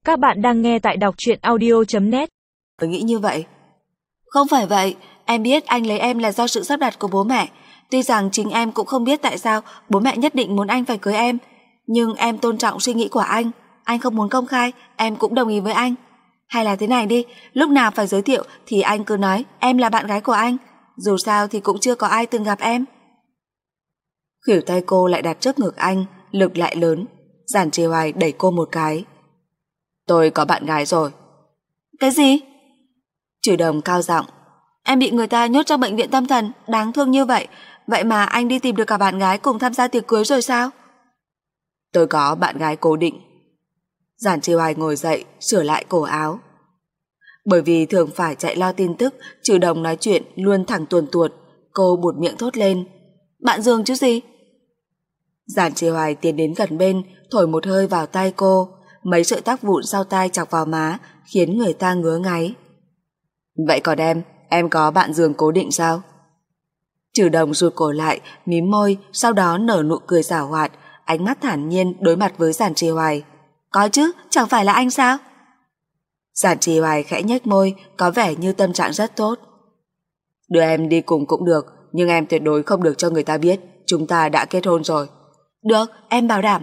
Các bạn đang nghe tại đọc truyện audio.net. Tôi nghĩ như vậy. Không phải vậy, em biết anh lấy em là do sự sắp đặt của bố mẹ. Tuy rằng chính em cũng không biết tại sao bố mẹ nhất định muốn anh phải cưới em, nhưng em tôn trọng suy nghĩ của anh không muốn công khai, em cũng đồng ý với anh. Hay là thế này đi, lúc nào phải giới thiệu thì anh cứ nói em là bạn gái của anh, dù sao thì cũng chưa có ai từng gặp em. Khuỷu tay cô lại đặt trước ngực anh, lực lại lớn. Giản Trì Hoài đẩy cô một cái. Tôi có bạn gái rồi. Cái gì? Trừ Đồng cao giọng. Em bị người ta nhốt trong bệnh viện tâm thần, đáng thương như vậy, vậy mà anh đi tìm được cả bạn gái cùng tham gia tiệc cưới rồi sao? Tôi có bạn gái cố định. Giản Trì Hoài ngồi dậy, sửa lại cổ áo. Bởi vì thường phải chạy lo tin tức, Trừ Đồng nói chuyện luôn thẳng tuồn tuột, cô buột miệng thốt lên. Bạn giường chứ gì? Giản Trì Hoài tiến đến gần bên, thổi một hơi vào tai cô, mấy sợi tóc vụn sau tai chọc vào má, khiến người ta ngứa ngáy. Vậy còn em có bạn giường cố định sao? Trừ Đồng rụt cổ lại, mím môi, sau đó nở nụ cười giảo hoạt, ánh mắt thản nhiên đối mặt với Giản Trì Hoài. Có chứ, chẳng phải là anh sao? Giản Trì Hoài khẽ nhếch môi, có vẻ như tâm trạng rất tốt. Đưa em đi cùng cũng được, nhưng em tuyệt đối không được cho người ta biết chúng ta đã kết hôn rồi. Được, em bảo đảm.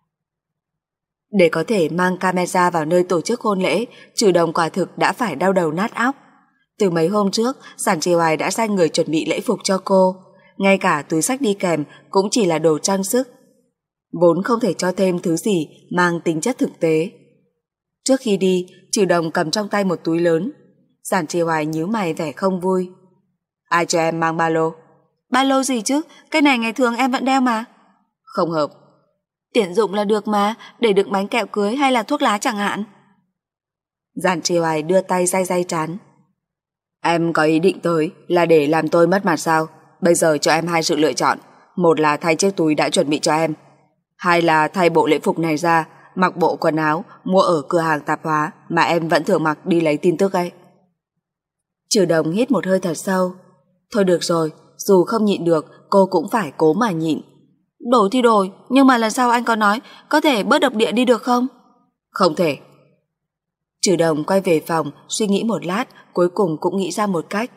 Để có thể mang camera vào nơi tổ chức hôn lễ, Trừ Đồng quả thực đã phải đau đầu nát óc. Từ mấy hôm trước, Giản Trì Hoài đã sai người chuẩn bị lễ phục cho cô, ngay cả túi xách đi kèm cũng chỉ là đồ trang sức, vốn không thể cho thêm thứ gì mang tính chất thực tế. Trước khi đi, Trừ Đồng cầm trong tay một túi lớn. Giản Trì Hoài nhíu mày vẻ không vui. Ai cho em mang ba lô? Ba lô gì chứ, cái này ngày thường em vẫn đeo mà. Không hợp. Tiện dụng là được mà, để đựng bánh kẹo cưới hay là thuốc lá chẳng hạn. Giản Trì Hoài đưa tay day trán. Em có ý định tới là để làm tôi mất mặt sao? Bây giờ cho em hai sự lựa chọn. Một là thay chiếc túi đã chuẩn bị cho em, hai là thay bộ lễ phục này ra, mặc bộ quần áo mua ở cửa hàng tạp hóa mà em vẫn thường mặc đi lấy tin tức ấy. Trừ Đồng hít một hơi thật sâu. Thôi được rồi, dù không nhịn được, cô cũng phải cố mà nhịn. Đổi thì đổi, nhưng mà lần sau anh có nói có thể bớt độc địa đi được không? Không thể. Trừ Đồng quay về phòng, suy nghĩ một lát, cuối cùng cũng nghĩ ra một cách.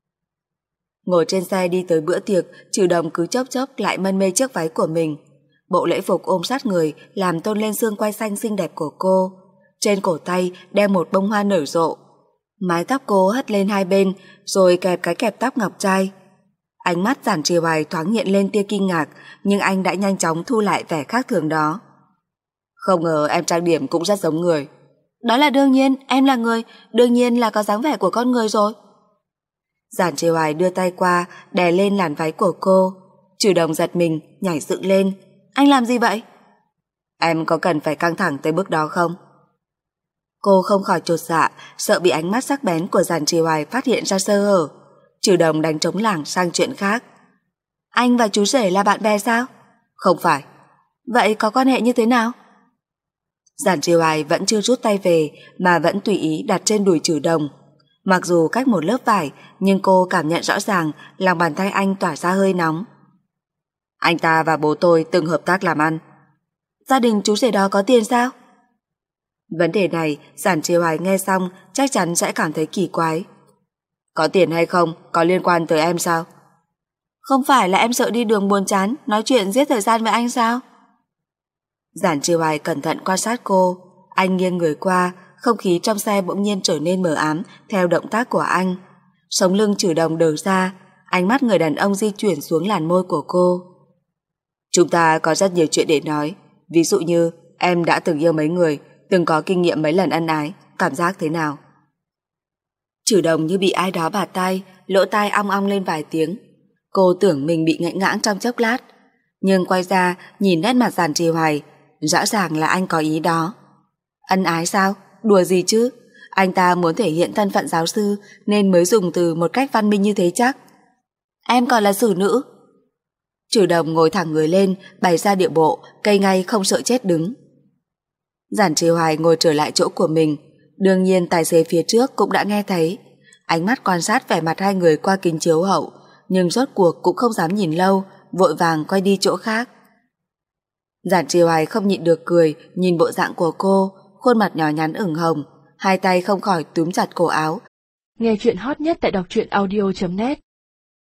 Ngồi trên xe đi tới bữa tiệc, Trừ Đồng cứ chốc chốc lại mân mê chiếc váy của mình. Bộ lễ phục ôm sát người, làm tôn lên xương quai xanh xinh đẹp của cô. Trên cổ tay đeo một bông hoa nở rộ. Mái tóc cô hất lên hai bên, rồi kẹp cái kẹp tóc ngọc trai. Ánh mắt Giản Trì Hoài thoáng hiện lên tia kinh ngạc, nhưng anh đã nhanh chóng thu lại vẻ khác thường đó. Không ngờ em trang điểm cũng rất giống người. Đó là đương nhiên, em là người, đương nhiên là có dáng vẻ của con người rồi. Giản Trì Hoài đưa tay qua, đè lên làn váy của cô. Trừ Đồng giật mình, nhảy dựng lên. Anh làm gì vậy? Em có cần phải căng thẳng tới bước đó không? Cô không khỏi chột dạ, sợ bị ánh mắt sắc bén của Giản Trì Hoài phát hiện ra sơ hở. Trừ Đồng đánh trống lảng sang chuyện khác. Anh và chú rể là bạn bè sao? Không phải. Vậy có quan hệ như thế nào? Giản Trì Hoài vẫn chưa rút tay về mà vẫn tùy ý đặt trên đùi Trừ Đồng. Mặc dù cách một lớp vải, nhưng cô cảm nhận rõ ràng lòng bàn tay anh tỏa ra hơi nóng. Anh ta và bố tôi từng hợp tác làm ăn. Gia đình chú rể đó có tiền sao? Vấn đề này Giản Trì Hoài nghe xong chắc chắn sẽ cảm thấy kỳ quái. Có tiền hay không có liên quan tới em sao? Không phải là em sợ đi đường buồn chán nói chuyện giết thời gian với anh sao? Giản Trì Hoài cẩn thận quan sát cô. Anh nghiêng người qua, không khí trong xe bỗng nhiên trở nên mờ ám theo động tác của anh. Sống lưng Trừ Đồng đờ ra, ánh mắt người đàn ông di chuyển xuống làn môi của cô. Chúng ta có rất nhiều chuyện để nói. Ví dụ như em đã từng yêu mấy người, từng có kinh nghiệm mấy lần ân ái, cảm giác thế nào? Trừ Đồng như bị ai đó bạt tai, lỗ tai ong ong lên vài tiếng. Cô tưởng mình bị ngãnh ngãng trong chốc lát, nhưng quay ra nhìn nét mặt Giản Trì Hoài, rõ ràng là anh có ý đó. Ân ái sao? Đùa gì chứ? Anh ta muốn thể hiện thân phận giáo sư nên mới dùng từ một cách văn minh như thế chắc. Em còn là xử nữ. Trừ Đồng ngồi thẳng người lên, bày ra điệu bộ, cây ngay không sợ chết đứng. Giản Trì Hoài ngồi trở lại chỗ của mình. Đương nhiên tài xế phía trước cũng đã nghe thấy. Ánh mắt quan sát vẻ mặt hai người qua kính chiếu hậu, nhưng rốt cuộc cũng không dám nhìn lâu, vội vàng quay đi chỗ khác. Giản Trì Hoài không nhịn được cười nhìn bộ dạng của cô, khuôn mặt nhỏ nhắn ửng hồng, hai tay không khỏi túm chặt cổ áo. Nghe chuyện hot nhất tại đọc truyện audio.net